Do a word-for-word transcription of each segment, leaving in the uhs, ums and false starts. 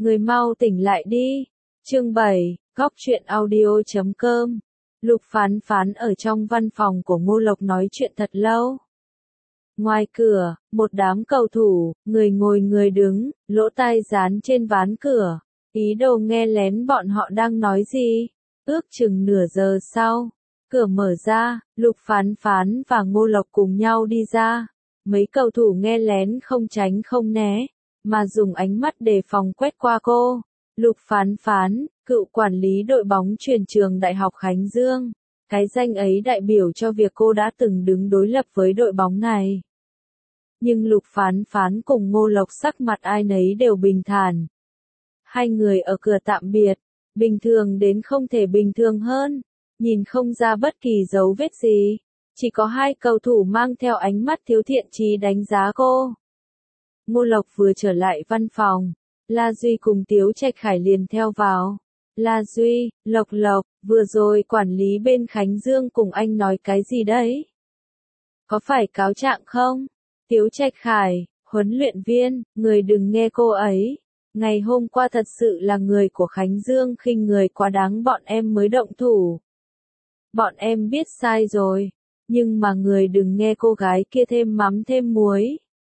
Người mau tỉnh lại đi. Chương bảy, góc truyện audio chấm com. Lục Phán Phán ở trong văn phòng của Ngô Lộc nói chuyện thật lâu. Ngoài cửa, một đám cầu thủ, người ngồi người đứng, lỗ tai dán trên ván cửa, ý đồ nghe lén bọn họ đang nói gì. Ước chừng nửa giờ sau, cửa mở ra, Lục Phán Phán và Ngô Lộc cùng nhau đi ra. Mấy cầu thủ nghe lén không tránh không né, mà dùng ánh mắt đề phòng quét qua cô. Lục Phán Phán, cựu quản lý đội bóng chuyền trường Đại học Khánh Dương. Cái danh ấy đại biểu cho việc cô đã từng đứng đối lập với đội bóng này. Nhưng Lục Phán Phán cùng Ngô Lộc sắc mặt ai nấy đều bình thản. Hai người ở cửa tạm biệt, bình thường đến không thể bình thường hơn, nhìn không ra bất kỳ dấu vết gì. Chỉ có hai cầu thủ mang theo ánh mắt thiếu thiện chí đánh giá cô. Ngô Lộc vừa trở lại văn phòng, La Duy cùng Tiếu Trạch Khải liền theo vào. La Duy, Lộc Lộc, vừa rồi quản lý bên Khánh Dương cùng anh nói cái gì đấy? Có phải cáo trạng không? Tiếu Trạch Khải, huấn luyện viên, người đừng nghe cô ấy. Ngày hôm qua thật sự là người của Khánh Dương khinh người quá đáng, bọn em mới động thủ. Bọn em biết sai rồi, nhưng mà người đừng nghe cô gái kia thêm mắm thêm muối.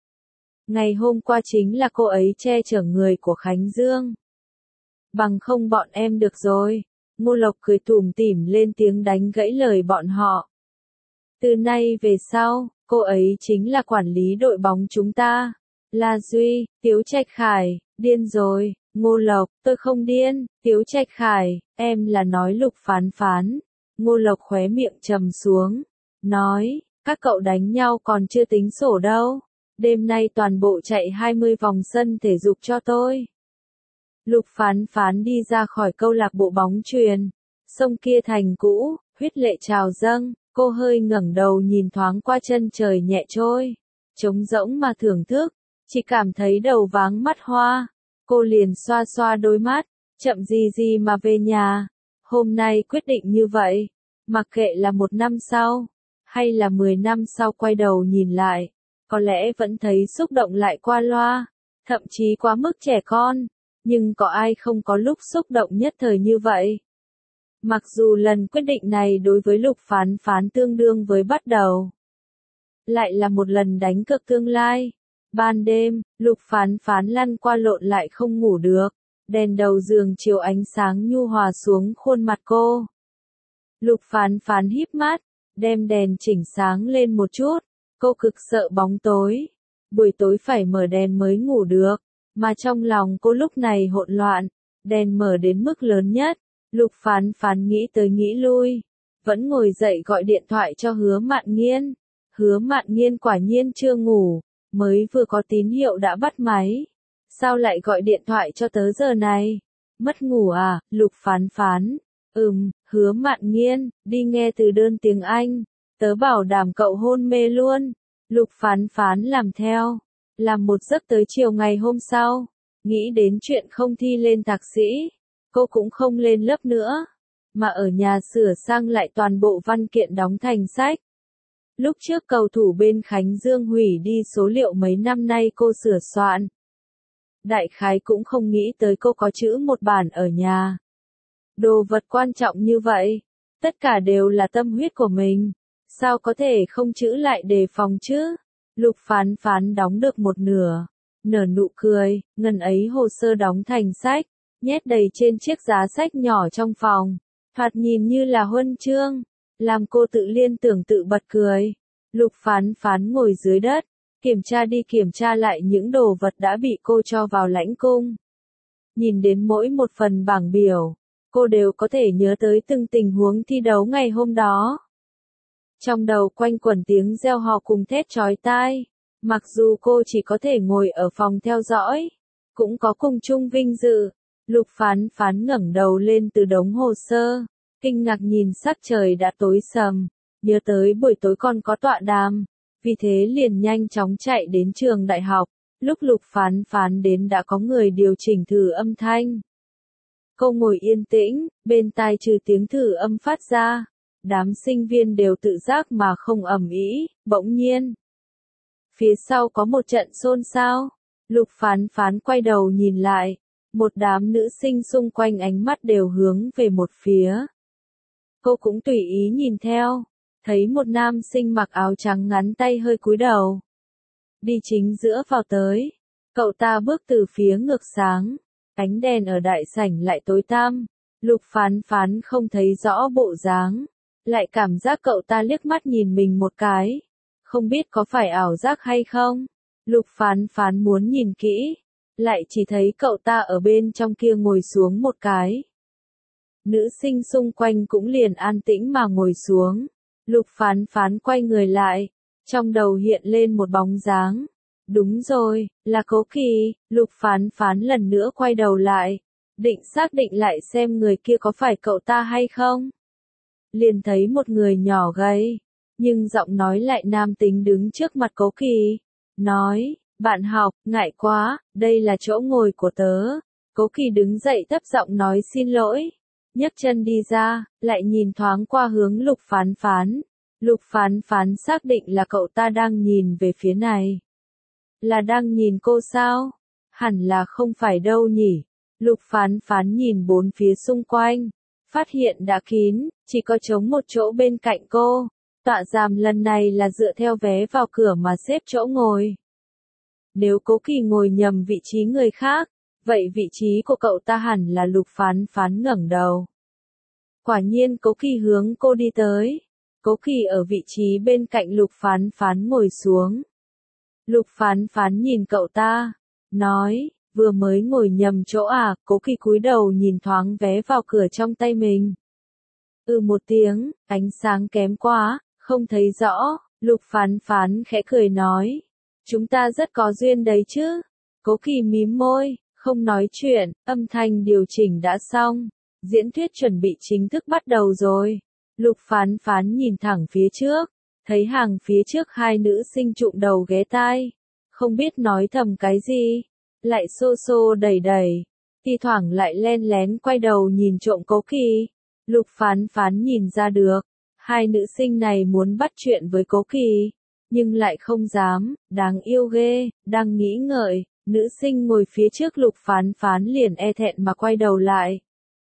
Ngày hôm qua chính là cô ấy che chở người của Khánh Dương. Bằng không bọn em được rồi. Ngô Lộc cười tủm tỉm lên tiếng đánh gãy lời bọn họ. Từ nay về sau, cô ấy chính là quản lý đội bóng chúng ta. La Duy, Tiếu Trạch Khải, điên rồi. Ngô Lộc, tôi không điên. Tiếu Trạch Khải, em là nói Lục Phán Phán. Ngô Lộc khóe miệng trầm xuống, nói, các cậu đánh nhau còn chưa tính sổ đâu. Đêm nay toàn bộ chạy hai mươi vòng sân thể dục cho tôi. Lục Phán Phán đi ra khỏi câu lạc bộ bóng chuyền. Sông kia thành cũ, huyết lệ trào dâng, cô hơi ngẩng đầu nhìn thoáng qua chân trời nhẹ trôi. Trống rỗng mà thưởng thức, chỉ cảm thấy đầu váng mắt hoa. Cô liền xoa xoa đôi mắt, chậm gì gì mà về nhà. Hôm nay quyết định như vậy, mặc kệ là một năm sau, hay là mười năm sau quay đầu nhìn lại, có lẽ vẫn thấy xúc động lại qua loa, thậm chí quá mức trẻ con, nhưng có ai không có lúc xúc động nhất thời như vậy. Mặc dù lần quyết định này đối với Lục Phán Phán tương đương với bắt đầu, lại là một lần đánh cược tương lai. Ban đêm, Lục Phán Phán lăn qua lộn lại không ngủ được. Đèn đầu giường chiếu ánh sáng nhu hòa xuống khuôn mặt cô. Lục Phán Phán híp mắt, đem đèn chỉnh sáng lên một chút. Cô cực sợ bóng tối. Buổi tối phải mở đèn mới ngủ được. Mà trong lòng cô lúc này hỗn loạn. Đèn mở đến mức lớn nhất. Lục Phán Phán nghĩ tới nghĩ lui. Vẫn ngồi dậy gọi điện thoại cho Hứa Mạn Nghiên. Hứa Mạn Nghiên quả nhiên chưa ngủ. Mới vừa có tín hiệu đã bắt máy. Sao lại gọi điện thoại cho tớ giờ này? Mất ngủ à? Lục Phán Phán. Ừm, Hứa Mạn Nghiên, đi nghe từ đơn tiếng Anh. Tớ bảo đảm cậu hôn mê luôn. Lục Phán Phán làm theo. Làm một giấc tới chiều ngày hôm sau. Nghĩ đến chuyện không thi lên thạc sĩ. Cô cũng không lên lớp nữa. Mà ở nhà sửa sang lại toàn bộ văn kiện đóng thành sách. Lúc trước cầu thủ bên Khánh Dương hủy đi số liệu mấy năm nay cô sửa soạn. Đại khái cũng không nghĩ tới cô có chữ một bản ở nhà. Đồ vật quan trọng như vậy, tất cả đều là tâm huyết của mình, sao có thể không chữ lại đề phòng chứ? Lục Phán Phán đóng được một nửa, nở nụ cười, ngần ấy hồ sơ đóng thành sách, nhét đầy trên chiếc giá sách nhỏ trong phòng, thoạt nhìn như là huân chương, làm cô tự liên tưởng tự bật cười. Lục Phán Phán ngồi dưới đất, kiểm tra đi kiểm tra lại những đồ vật đã bị cô cho vào lãnh cung. Nhìn đến mỗi một phần bảng biểu, cô đều có thể nhớ tới từng tình huống thi đấu ngày hôm đó. Trong đầu quanh quẩn tiếng reo hò cùng thét chói tai. Mặc dù cô chỉ có thể ngồi ở phòng theo dõi, cũng có cùng chung vinh dự. Lục Phán Phán ngẩng đầu lên từ đống hồ sơ, kinh ngạc nhìn sắc trời đã tối sầm, nhớ tới buổi tối còn có tọa đàm. Vì thế liền nhanh chóng chạy đến trường đại học. Lúc Lục Phán Phán đến đã có người điều chỉnh thử âm thanh. Cô ngồi yên tĩnh, bên tai trừ tiếng thử âm phát ra. Đám sinh viên đều tự giác mà không ầm ĩ. Bỗng nhiên, phía sau có một trận xôn xao. Lục Phán Phán quay đầu nhìn lại, Một đám nữ sinh xung quanh ánh mắt đều hướng về một phía. Cô cũng tùy ý nhìn theo, thấy một nam sinh mặc áo trắng ngắn tay hơi cúi đầu. Đi chính giữa vào tới, cậu ta bước từ phía ngược sáng, ánh đèn ở đại sảnh lại tối tăm, Lục Phán Phán không thấy rõ bộ dáng, lại cảm giác cậu ta liếc mắt nhìn mình một cái, không biết có phải ảo giác hay không. Lục Phán Phán muốn nhìn kỹ, lại chỉ thấy cậu ta ở bên trong kia ngồi xuống một cái. Nữ sinh xung quanh cũng liền an tĩnh mà ngồi xuống. Lục Phán Phán quay người lại, trong đầu hiện lên một bóng dáng. Đúng rồi, là Cố Kỳ. Lục Phán Phán lần nữa quay đầu lại, định xác định lại xem người kia có phải cậu ta hay không. Liền thấy một người nhỏ gầy, nhưng giọng nói lại nam tính đứng trước mặt Cố Kỳ, nói, bạn học, ngại quá, đây là chỗ ngồi của tớ. Cố Kỳ đứng dậy thấp giọng nói xin lỗi, nhấc chân đi ra, lại nhìn thoáng qua hướng Lục Phán Phán. Lục Phán Phán xác định là cậu ta đang nhìn về phía này. Là đang nhìn cô sao? Hẳn là không phải đâu nhỉ. Lục Phán Phán nhìn bốn phía xung quanh, phát hiện đã kín, chỉ có trống một chỗ bên cạnh cô. Tọa giàm lần này là dựa theo vé vào cửa mà xếp chỗ ngồi. Nếu Cố Kỳ ngồi nhầm vị trí người khác, vậy vị trí của cậu ta hẳn là Lục Phán Phán ngẩng đầu. Quả nhiên Cố Kỳ hướng cô đi tới. Cố Kỳ ở vị trí bên cạnh Lục Phán Phán ngồi xuống. Lục Phán Phán nhìn cậu ta, nói, vừa mới ngồi nhầm chỗ à. Cố Kỳ cúi đầu nhìn thoáng vé vào cửa trong tay mình. Ừ một tiếng, ánh sáng kém quá, không thấy rõ. Lục Phán Phán khẽ cười nói, chúng ta rất có duyên đấy chứ. Cố Kỳ mím môi, không nói chuyện. Âm thanh điều chỉnh đã xong, diễn thuyết chuẩn bị chính thức bắt đầu rồi. Lục Phán Phán nhìn thẳng phía trước, thấy hàng phía trước hai nữ sinh trụm đầu ghé tai, không biết nói thầm cái gì, lại xô xô đẩy đẩy, thi thoảng lại len lén quay đầu nhìn trộm Cố Kỳ. Lục Phán Phán nhìn ra được, hai nữ sinh này muốn bắt chuyện với Cố Kỳ, nhưng lại không dám, đáng yêu ghê. Đang nghĩ ngợi, nữ sinh ngồi phía trước Lục Phán Phán liền e thẹn mà quay đầu lại.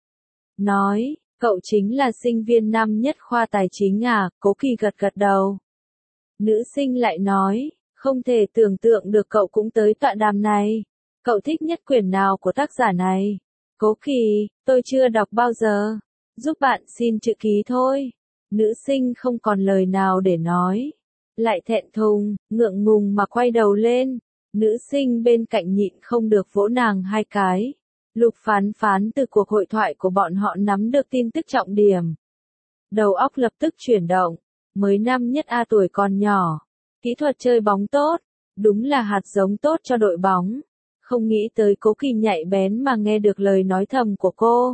Nói, cậu chính là sinh viên năm nhất khoa tài chính à? Cố Kỳ gật gật đầu. Nữ sinh lại nói, không thể tưởng tượng được cậu cũng tới tọa đàm này. Cậu thích nhất quyển nào của tác giả này? Cố Kỳ, tôi chưa đọc bao giờ. Giúp bạn xin chữ ký thôi. Nữ sinh không còn lời nào để nói. Lại thẹn thùng, ngượng ngùng mà quay đầu lên. Nữ sinh bên cạnh nhịn không được vỗ nàng hai cái. Lục Phán Phán từ cuộc hội thoại của bọn họ nắm được tin tức trọng điểm. Đầu óc lập tức chuyển động. Mới năm nhất A tuổi còn nhỏ. Kỹ thuật chơi bóng tốt. Đúng là hạt giống tốt cho đội bóng. Không nghĩ tới Cố Kỳ nhạy bén mà nghe được lời nói thầm của cô.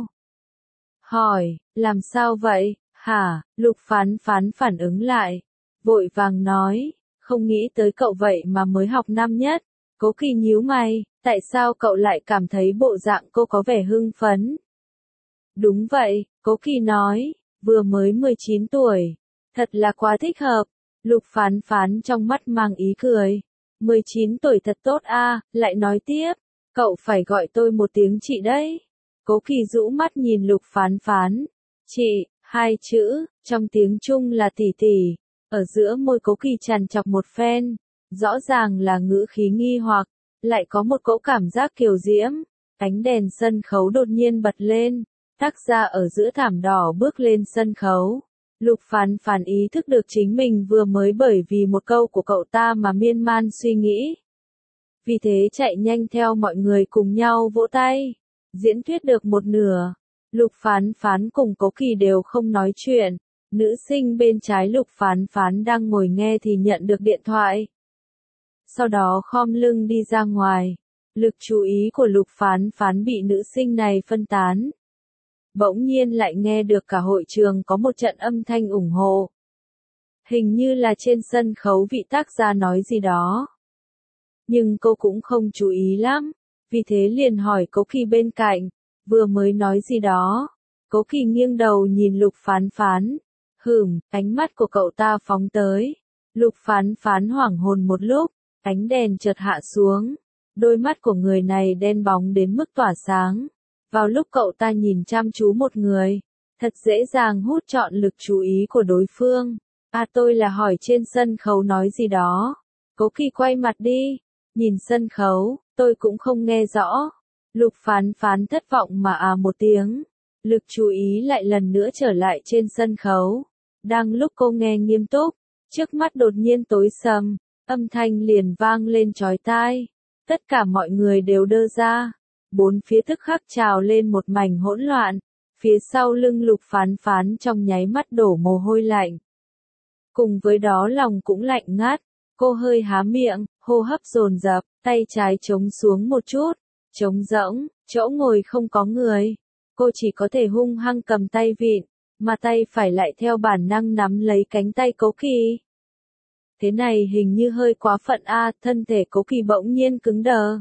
Hỏi, làm sao vậy, hả? Lục Phán Phán phản ứng lại. Vội vàng nói, không nghĩ tới cậu vậy mà mới học năm nhất. Cố Kỳ nhíu mày, tại sao cậu lại cảm thấy bộ dạng cô có vẻ hưng phấn? Đúng vậy, Cố Kỳ nói, vừa mới mười chín tuổi. Thật là quá thích hợp. Lục Phán Phán trong mắt mang ý cười. mười chín tuổi thật tốt a. Lại nói tiếp, cậu phải gọi tôi một tiếng chị đấy. Cố Kỳ rũ mắt nhìn Lục Phán Phán. Chị, hai chữ, trong tiếng Trung là tỷ tỷ. Ở giữa môi Cố Kỳ trằn trọc một phen. Rõ ràng là ngữ khí nghi hoặc, lại có một cỗ cảm giác kiều diễm. Ánh đèn sân khấu đột nhiên bật lên. Tác gia ở giữa thảm đỏ bước lên sân khấu. Lục Phán Phán ý thức được chính mình vừa mới bởi vì một câu của cậu ta mà miên man suy nghĩ. Vì thế chạy nhanh theo mọi người cùng nhau vỗ tay. Diễn thuyết được một nửa. Lục Phán Phán cùng Cố Kỳ đều không nói chuyện. Nữ sinh bên trái Lục Phán Phán đang ngồi nghe thì nhận được điện thoại. Sau đó khom lưng đi ra ngoài. Lực chú ý của Lục Phán Phán bị nữ sinh này phân tán. Bỗng nhiên lại nghe được cả hội trường có một trận âm thanh ủng hộ. Hình như là trên sân khấu vị tác gia nói gì đó. Nhưng cô cũng không chú ý lắm, vì thế liền hỏi Cố Kỳ bên cạnh, vừa mới nói gì đó. Cố Kỳ nghiêng đầu nhìn Lục Phán Phán. Hừm, ánh mắt của cậu ta phóng tới. Lục Phán Phán hoảng hồn một lúc, ánh đèn chợt hạ xuống. Đôi mắt của người này đen bóng đến mức tỏa sáng. Vào lúc cậu ta nhìn chăm chú một người, thật dễ dàng hút trọn lực chú ý của đối phương. À tôi là hỏi trên sân khấu nói gì đó. Cố Kỳ quay mặt đi, nhìn sân khấu, tôi cũng không nghe rõ. Lục Phán Phán thất vọng mà à một tiếng. Lực chú ý lại lần nữa trở lại trên sân khấu. Đang lúc cô nghe nghiêm túc, trước mắt đột nhiên tối sầm, âm thanh liền vang lên chói tai. Tất cả mọi người đều đơ ra. Bốn phía tức khắc trào lên một mảnh hỗn loạn. Phía sau lưng Lục Phán Phán trong nháy mắt đổ mồ hôi lạnh. Cùng với đó lòng cũng lạnh ngắt. Cô hơi há miệng, hô hấp dồn dập, tay trái chống xuống một chút, trống rỗng, chỗ ngồi không có người. Cô chỉ có thể hung hăng cầm tay vịn, mà tay phải lại theo bản năng nắm lấy cánh tay Cố Kỳ. Thế này hình như hơi quá phận a, thân thể Cố Kỳ bỗng nhiên cứng đờ.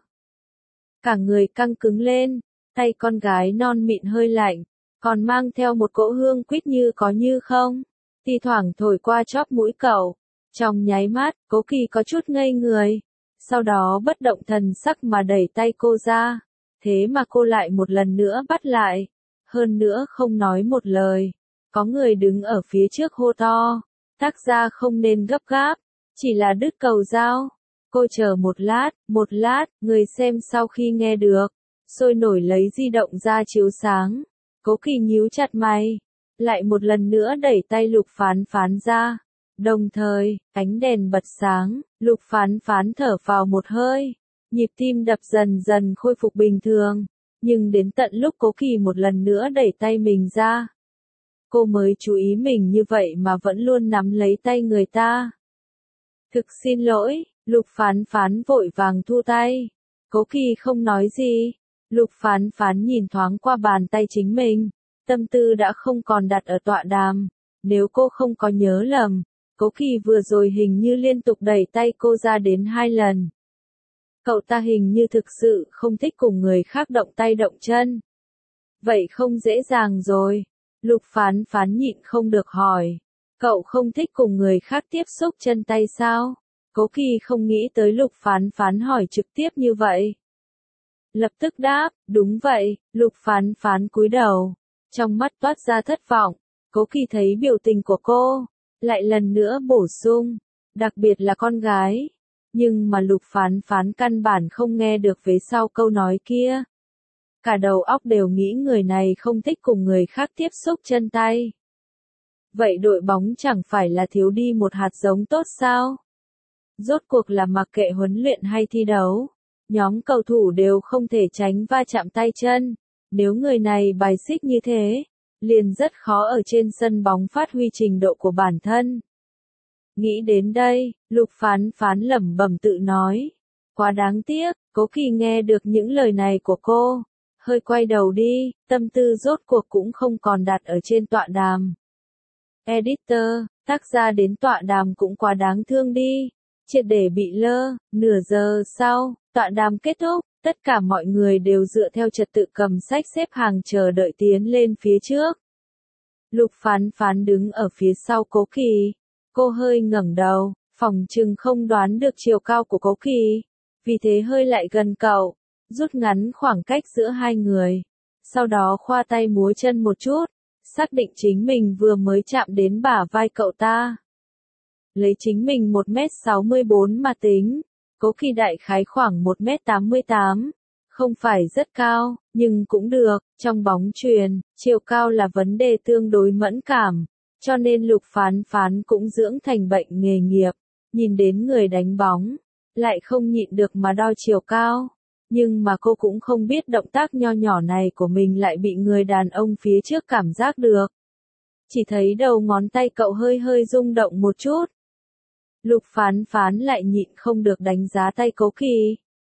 Cả người căng cứng lên, tay con gái non mịn hơi lạnh, còn mang theo một cỗ hương quýt như có như không, thi thoảng thổi qua chóp mũi cậu. Trong nháy mắt, Cố Kỳ có chút ngây người, sau đó bất động thần sắc mà đẩy tay cô ra, thế mà cô lại một lần nữa bắt lại, hơn nữa không nói một lời. Có người đứng ở phía trước hô to, tác gia không nên gấp gáp, chỉ là đứt cầu dao. Cô chờ một lát, một lát, người xem sau khi nghe được, sôi nổi lấy di động ra chiếu sáng. Cố Kỳ nhíu chặt mày, lại một lần nữa đẩy tay Lục Phán Phán ra. Đồng thời, ánh đèn bật sáng, Lục Phán Phán thở vào một hơi, nhịp tim đập dần dần khôi phục bình thường, nhưng đến tận lúc Cố Kỳ một lần nữa đẩy tay mình ra, cô mới chú ý mình như vậy mà vẫn luôn nắm lấy tay người ta. Thực xin lỗi, Lục Phán Phán vội vàng thu tay. Cố Kỳ không nói gì. Lục Phán Phán nhìn thoáng qua bàn tay chính mình, tâm tư đã không còn đặt ở tọa đàm. Nếu cô không có nhớ lầm, Cố Kỳ vừa rồi hình như liên tục đẩy tay cô ra đến hai lần. Cậu ta hình như thực sự không thích cùng người khác động tay động chân. Vậy không dễ dàng rồi. Lục Phán Phán nhịn không được hỏi. Cậu không thích cùng người khác tiếp xúc chân tay sao? Cố Kỳ không nghĩ tới Lục Phán Phán hỏi trực tiếp như vậy. Lập tức đáp, đúng vậy. Lục Phán Phán cúi đầu, trong mắt toát ra thất vọng. Cố Kỳ thấy biểu tình của cô, lại lần nữa bổ sung, đặc biệt là con gái. Nhưng mà Lục Phán Phán căn bản không nghe được phía sau câu nói kia. Cả đầu óc đều nghĩ người này không thích cùng người khác tiếp xúc chân tay. Vậy đội bóng chẳng phải là thiếu đi một hạt giống tốt sao? Rốt cuộc là mặc kệ huấn luyện hay thi đấu, nhóm cầu thủ đều không thể tránh va chạm tay chân. Nếu người này bài xích như thế, liền rất khó ở trên sân bóng phát huy trình độ của bản thân. Nghĩ đến đây, Lục Phán Phán lẩm bẩm tự nói. Quá đáng tiếc, Cố Kỳ nghe được những lời này của cô, hơi quay đầu đi, tâm tư rốt cuộc cũng không còn đặt ở trên tọa đàm. Editor, tác gia đến tọa đàm cũng quá đáng thương đi, triệt để bị lơ. Nửa giờ sau, tọa đàm kết thúc, tất cả mọi người đều dựa theo trật tự cầm sách xếp hàng chờ đợi tiến lên phía trước. Lục Phán Phán đứng ở phía sau Cố Kỳ, cô hơi ngẩng đầu, phỏng chừng không đoán được chiều cao của Cố Kỳ, vì thế hơi lại gần cậu, rút ngắn khoảng cách giữa hai người, sau đó khoa tay múa chân một chút, xác định chính mình vừa mới chạm đến bả vai cậu ta. Lấy chính mình một mét sáu mươi bốn mà tính, Cố Kỳ đại khái khoảng một mét tám mươi tám, không phải rất cao, nhưng cũng được. Trong bóng chuyền, chiều cao là vấn đề tương đối mẫn cảm, cho nên Lục Phán Phán cũng dưỡng thành bệnh nghề nghiệp, nhìn đến người đánh bóng, lại không nhịn được mà đo chiều cao. Nhưng mà cô cũng không biết động tác nho nhỏ này của mình lại bị người đàn ông phía trước cảm giác được. Chỉ thấy đầu ngón tay cậu hơi hơi rung động một chút. Lục Phán Phán lại nhịn không được đánh giá tay Cố Kỳ.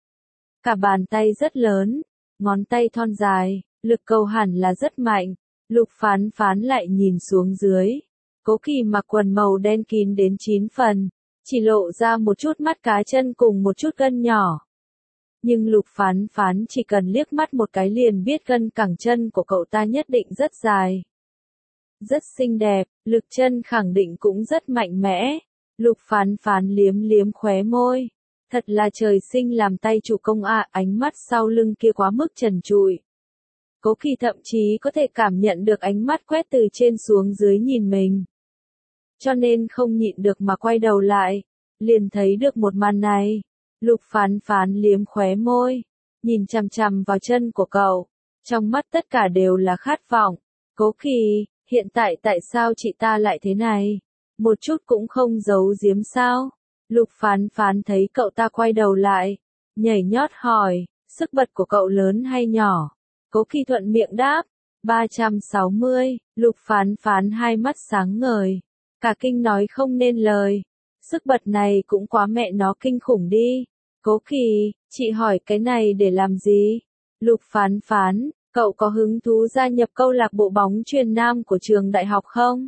Cả bàn tay rất lớn, ngón tay thon dài, lực cầu hẳn là rất mạnh. Lục Phán Phán lại nhìn xuống dưới. Cố Kỳ mặc quần màu đen kín đến chín phần, chỉ lộ ra một chút mắt cá chân cùng một chút gân nhỏ. Nhưng Lục Phán Phán chỉ cần liếc mắt một cái liền biết gân cẳng chân của cậu ta nhất định rất dài. Rất xinh đẹp, lực chân khẳng định cũng rất mạnh mẽ. Lục Phán Phán liếm liếm khóe môi. Thật là trời sinh làm tay chủ công à, ánh mắt sau lưng kia quá mức trần trụi. Cố Kỳ thậm chí có thể cảm nhận được ánh mắt quét từ trên xuống dưới nhìn mình. Cho nên không nhịn được mà quay đầu lại, liền thấy được một màn này. Lục Phán Phán liếm khóe môi, nhìn chằm chằm vào chân của cậu, trong mắt tất cả đều là khát vọng. Cố Kỳ, hiện tại tại sao chị ta lại thế này? Một chút cũng không giấu giếm sao? Lục Phán Phán thấy cậu ta quay đầu lại, nhảy nhót hỏi, sức bật của cậu lớn hay nhỏ? Cố Kỳ thuận miệng đáp, ba trăm sáu mươi, Lục Phán Phán hai mắt sáng ngời, cả kinh nói không nên lời. Sức bật này cũng quá mẹ nó kinh khủng đi. Cố Kỳ, chị hỏi cái này để làm gì? Lục Phán Phán, cậu có hứng thú gia nhập câu lạc bộ bóng chuyền nam của trường đại học không?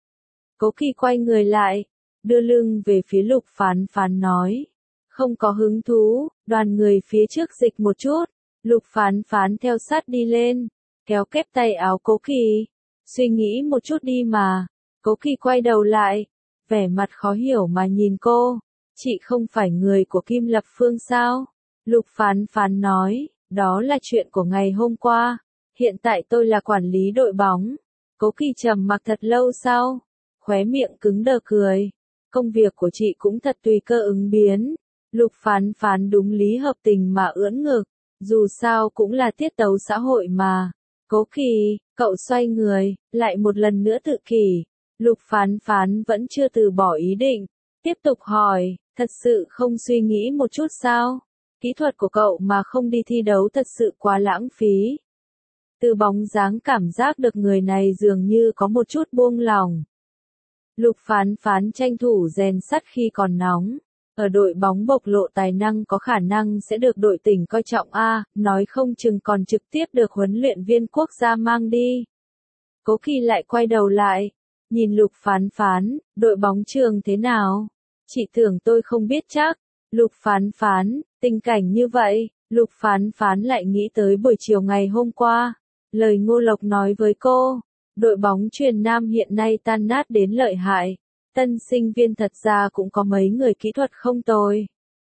Cố Kỳ quay người lại, đưa lưng về phía Lục Phán Phán nói, không có hứng thú. Đoàn người phía trước dịch một chút, Lục Phán Phán theo sát đi lên, kéo kép tay áo Cố Kỳ, suy nghĩ một chút đi mà. Cố Kỳ quay đầu lại, vẻ mặt khó hiểu mà nhìn cô, chị không phải người của Kim Lập Phương sao? Lục Phán Phán nói, đó là chuyện của ngày hôm qua, hiện tại tôi là quản lý đội bóng. Cố Kỳ trầm mặc thật lâu sau, khóe miệng cứng đờ cười, công việc của chị cũng thật tùy cơ ứng biến. Lục Phán Phán đúng lý hợp tình mà ưỡn ngực, dù sao cũng là tiết tấu xã hội mà. Cố Kỳ, cậu xoay người, lại một lần nữa tự kỷ. Lục Phán Phán vẫn chưa từ bỏ ý định, tiếp tục hỏi, thật sự không suy nghĩ một chút sao? Kỹ thuật của cậu mà không đi thi đấu thật sự quá lãng phí. Từ bóng dáng cảm giác được người này dường như có một chút buông lỏng. Lục Phán Phán tranh thủ rèn sắt khi còn nóng. Ở đội bóng bộc lộ tài năng có khả năng sẽ được đội tỉnh coi trọng a, nói không chừng còn trực tiếp được huấn luyện viên quốc gia mang đi. Cố Kỳ lại quay đầu lại, nhìn Lục Phán Phán, đội bóng trường thế nào? Chị tưởng tôi không biết chắc. Lục Phán Phán, tình cảnh như vậy, Lục Phán Phán lại nghĩ tới buổi chiều ngày hôm qua. Lời Ngô Lộc nói với cô, đội bóng chuyền nam hiện nay tan nát đến lợi hại. Tân sinh viên thật ra cũng có mấy người kỹ thuật không tồi.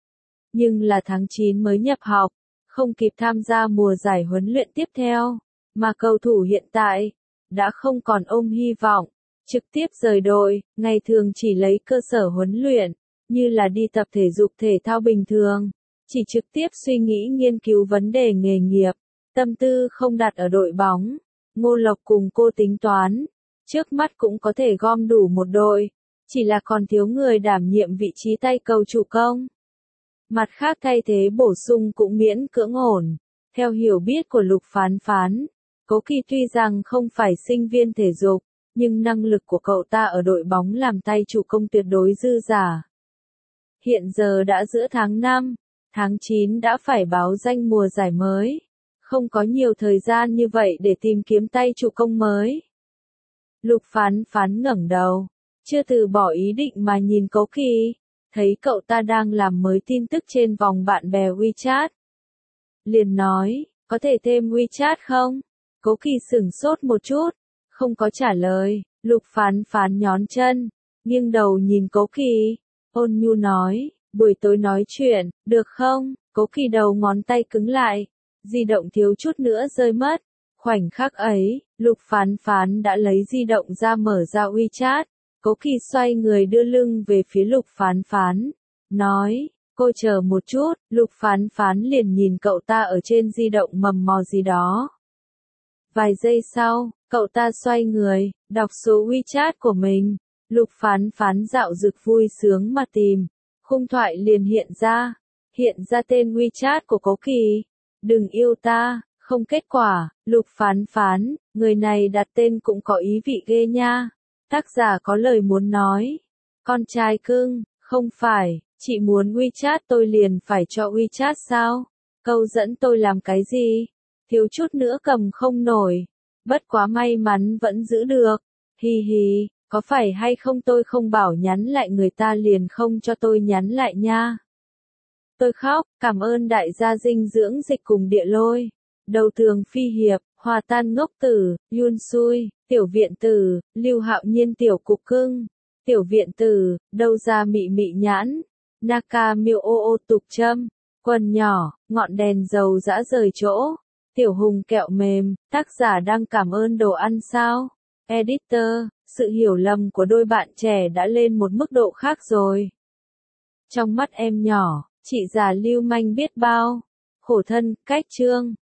Nhưng là tháng chín mới nhập học, không kịp tham gia mùa giải huấn luyện tiếp theo, mà cầu thủ hiện tại đã không còn ôm hy vọng, trực tiếp rời đội, ngày thường chỉ lấy cơ sở huấn luyện, như là đi tập thể dục thể thao bình thường, chỉ trực tiếp suy nghĩ nghiên cứu vấn đề nghề nghiệp, tâm tư không đặt ở đội bóng. Ngô Lộc cùng cô tính toán, trước mắt cũng có thể gom đủ một đội, chỉ là còn thiếu người đảm nhiệm vị trí tay cầu chủ công. Mặt khác thay thế bổ sung cũng miễn cưỡng ổn. Theo hiểu biết của Lục Phán Phán, Cố Kỳ tuy rằng không phải sinh viên thể dục, nhưng năng lực của cậu ta ở đội bóng làm tay chủ công tuyệt đối dư giả. Hiện giờ đã giữa tháng năm, tháng chín đã phải báo danh mùa giải mới. Không có nhiều thời gian như vậy để tìm kiếm tay chủ công mới. Lục Phán Phán ngẩng đầu, chưa từ bỏ ý định mà nhìn Cố Kỳ, thấy cậu ta đang làm mới tin tức trên vòng bạn bè WeChat. Liền nói, có thể thêm WeChat không? Cố Kỳ sửng sốt một chút, không có trả lời. Lục Phán Phán nhón chân, nghiêng đầu nhìn Cố Kỳ, ôn nhu nói, buổi tối nói chuyện, được không? Cố Kỳ đầu ngón tay cứng lại, di động thiếu chút nữa rơi mất. Khoảnh khắc ấy, Lục Phán Phán đã lấy di động ra mở ra WeChat. Cố Kỳ xoay người đưa lưng về phía Lục Phán Phán, nói, cô chờ một chút. Lục Phán Phán liền nhìn cậu ta ở trên di động mầm mò gì đó. Vài giây sau, cậu ta xoay người, đọc số WeChat của mình. Lục Phán Phán dạo dực vui sướng mà tìm, khung thoại liền hiện ra, hiện ra tên WeChat của Cố Kỳ. Đừng yêu ta, không kết quả. Lục Phán Phán, người này đặt tên cũng có ý vị ghê nha. Tác giả có lời muốn nói. Con trai cưng, không phải, chị muốn WeChat tôi liền phải cho WeChat sao? Câu dẫn tôi làm cái gì? Thiếu chút nữa cầm không nổi. Bất quá may mắn vẫn giữ được. Hi hi, có phải hay không tôi không bảo nhắn lại người ta liền không cho tôi nhắn lại nha. Tôi khóc, cảm ơn đại gia dinh dưỡng dịch cùng địa lôi. Đầu tường phi hiệp, hòa tan ngốc tử, Yun Sui, tiểu viện tử, Lưu Hạo Nhiên tiểu cục cưng, tiểu viện tử, đâu ra mị mị nhãn. Nakamio ô tục châm. Quần nhỏ, ngọn đèn dầu dã rời chỗ. Tiểu Hùng kẹo mềm, tác giả đang cảm ơn đồ ăn sao? Editor, sự hiểu lầm của đôi bạn trẻ đã lên một mức độ khác rồi. Trong mắt em nhỏ, chị già lưu manh biết bao. Khổ thân, cách chương.